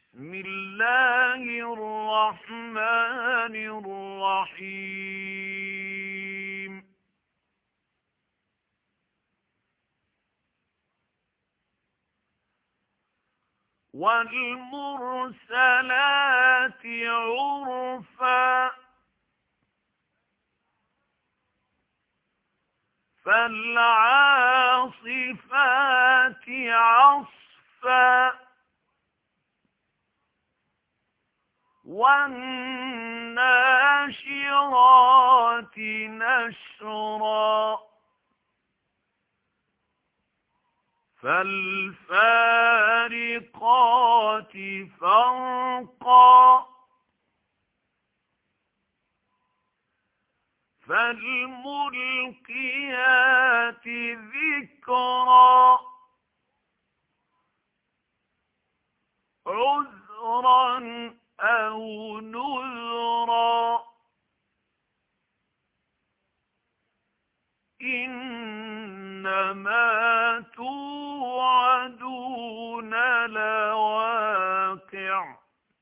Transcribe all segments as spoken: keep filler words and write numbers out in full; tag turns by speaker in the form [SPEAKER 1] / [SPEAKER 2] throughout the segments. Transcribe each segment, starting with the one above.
[SPEAKER 1] بسم الله الرحمن الرحيم والمرسلات عرفا فالعاصفات عصفا والناشرات نشرا فالفارقات فرقا فالملقيات ذكرا عذرا أو نذرا إنما توعدون لواقع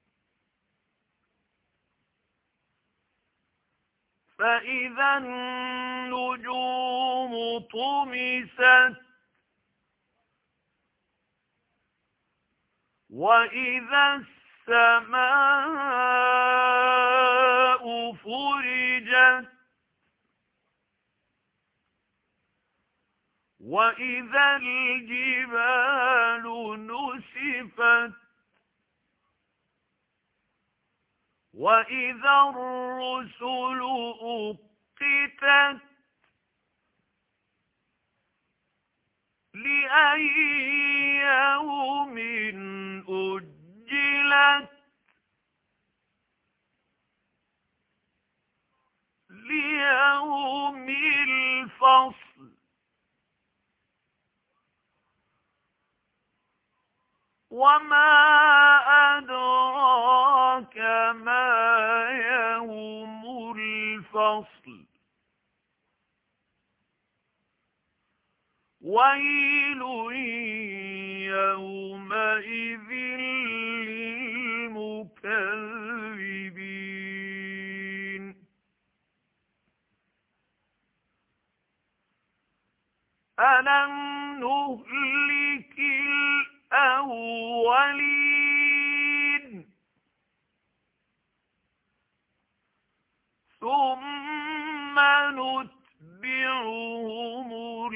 [SPEAKER 1] فإذا النجوم طمست وإذا السماء فرجت وإذا الجبال نسفت وإذا الرسل أقتت لأي يوم أجلت ليوم الفصل وما أدراك ما يوم الفصل ويل يومئذ للمكذبين ألم نهلك الأولين ثم نتبعهم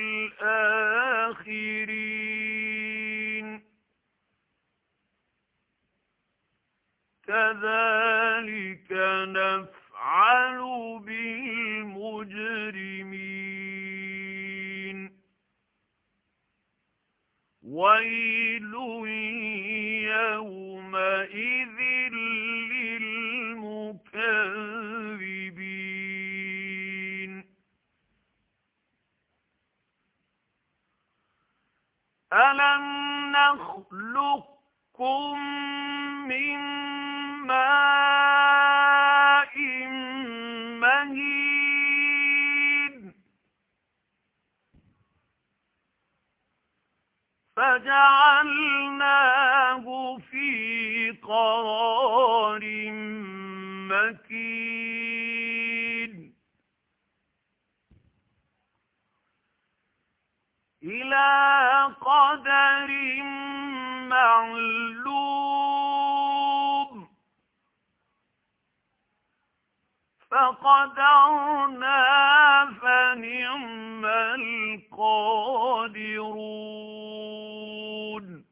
[SPEAKER 1] الآخرين كذلك نفعل بالمجرمين ويل يومئذ للمكذبين ألم نخلقكم من ماء مهين فجعلناه في قرار مكين إلى قدر معلوم فقدرنا فنعم القادرون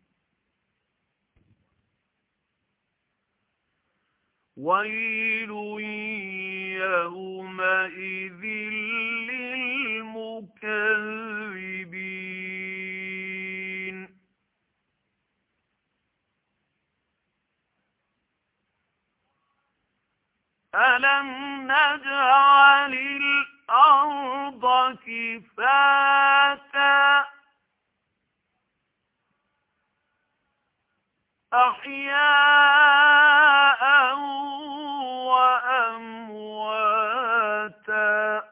[SPEAKER 1] ويل يومئذ للمكذبين ألم نجعل الأرض كفاتا أحياء وأمواتا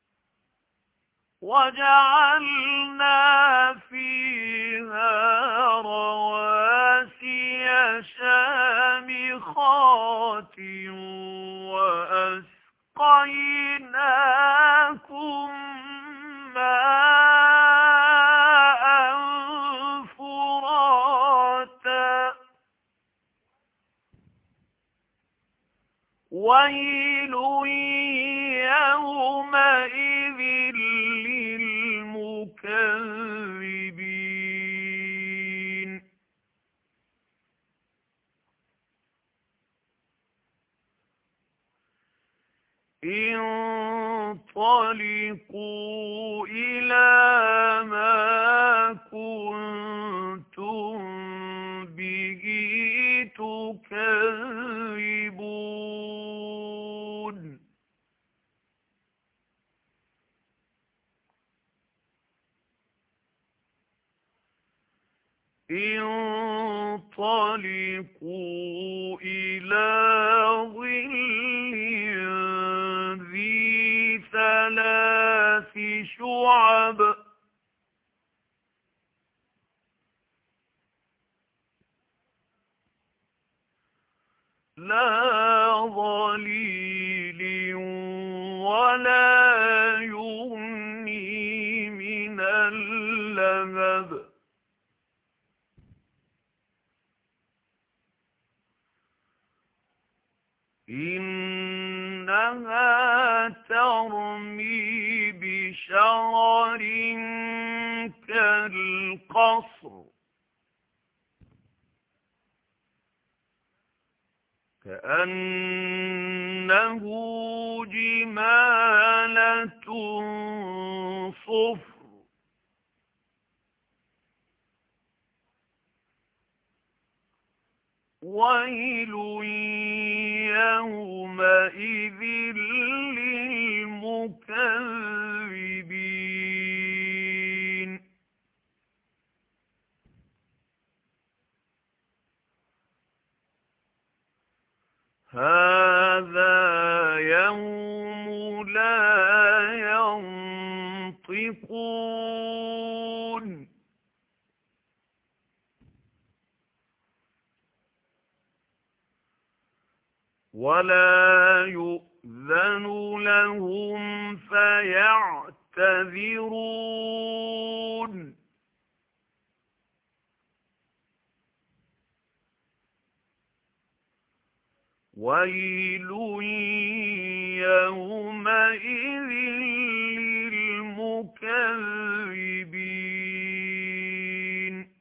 [SPEAKER 1] وجعلنا فيها ويل يومئذ للمكذبين انطلقوا إلى ما كنتم به تكذبون انطلقوا إلى ظل ذي ثلاث شعب لا ظليل ولا يغني من اللهب إنها ترمي بشرر كالقصر كأنه جمالة صفر ويل يومئذ للمكذبين هذا يوم لا ينطقون ولا يؤذن لهم فيعتذرون ويل يومئذ للمكذبين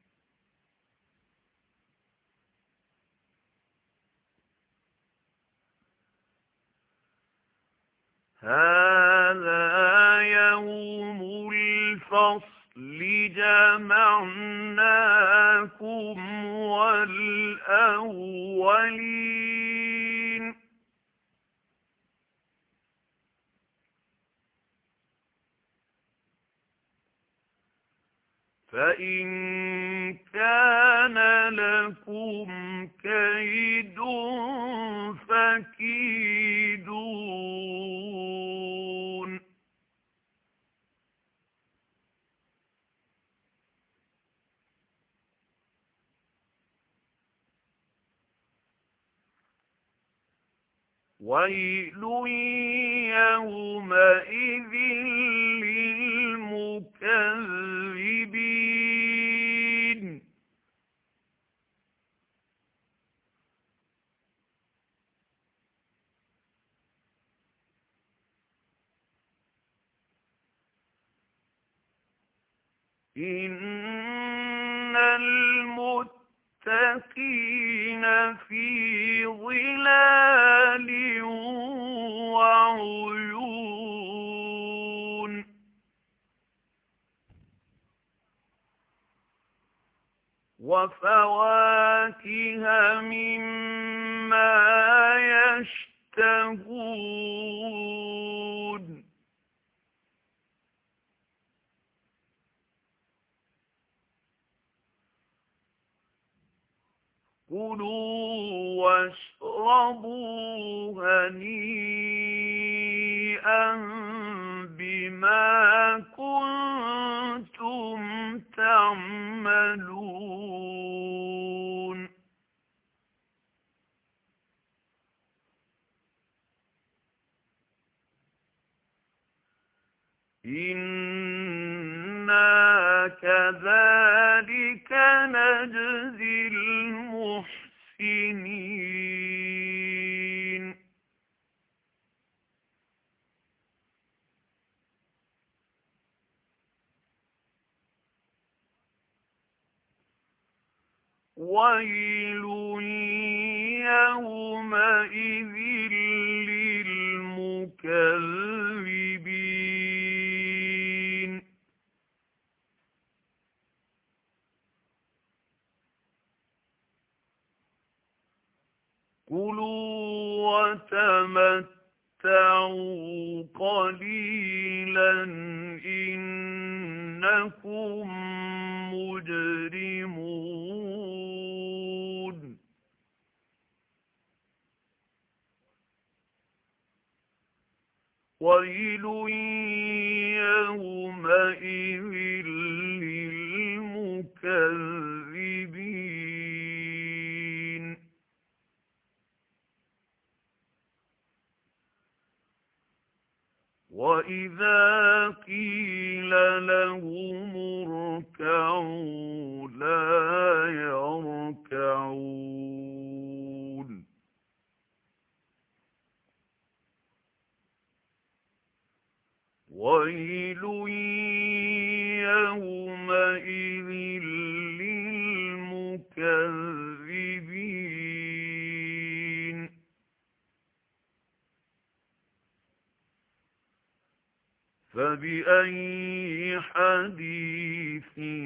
[SPEAKER 1] هذا يوم الفصل جمعناكم والأولين فإن كان لكم كيد فكيدون ويل يومئذ للمكذبين إن المتقين في ظلال وعيون وفواكه مما يشتهون كلوا واشربوا هنيئا بما كنتم تعملون إنا كذلك نجزي المحسنين ويل يومئذ للمكذبين كلوا وتمتعوا قليلا إنكم مجرمون ويل يومئذ للمكذبين وإذا قيل لهم اركعوا لا يركعون ويل يومئذ للمكذبين فبأي حديث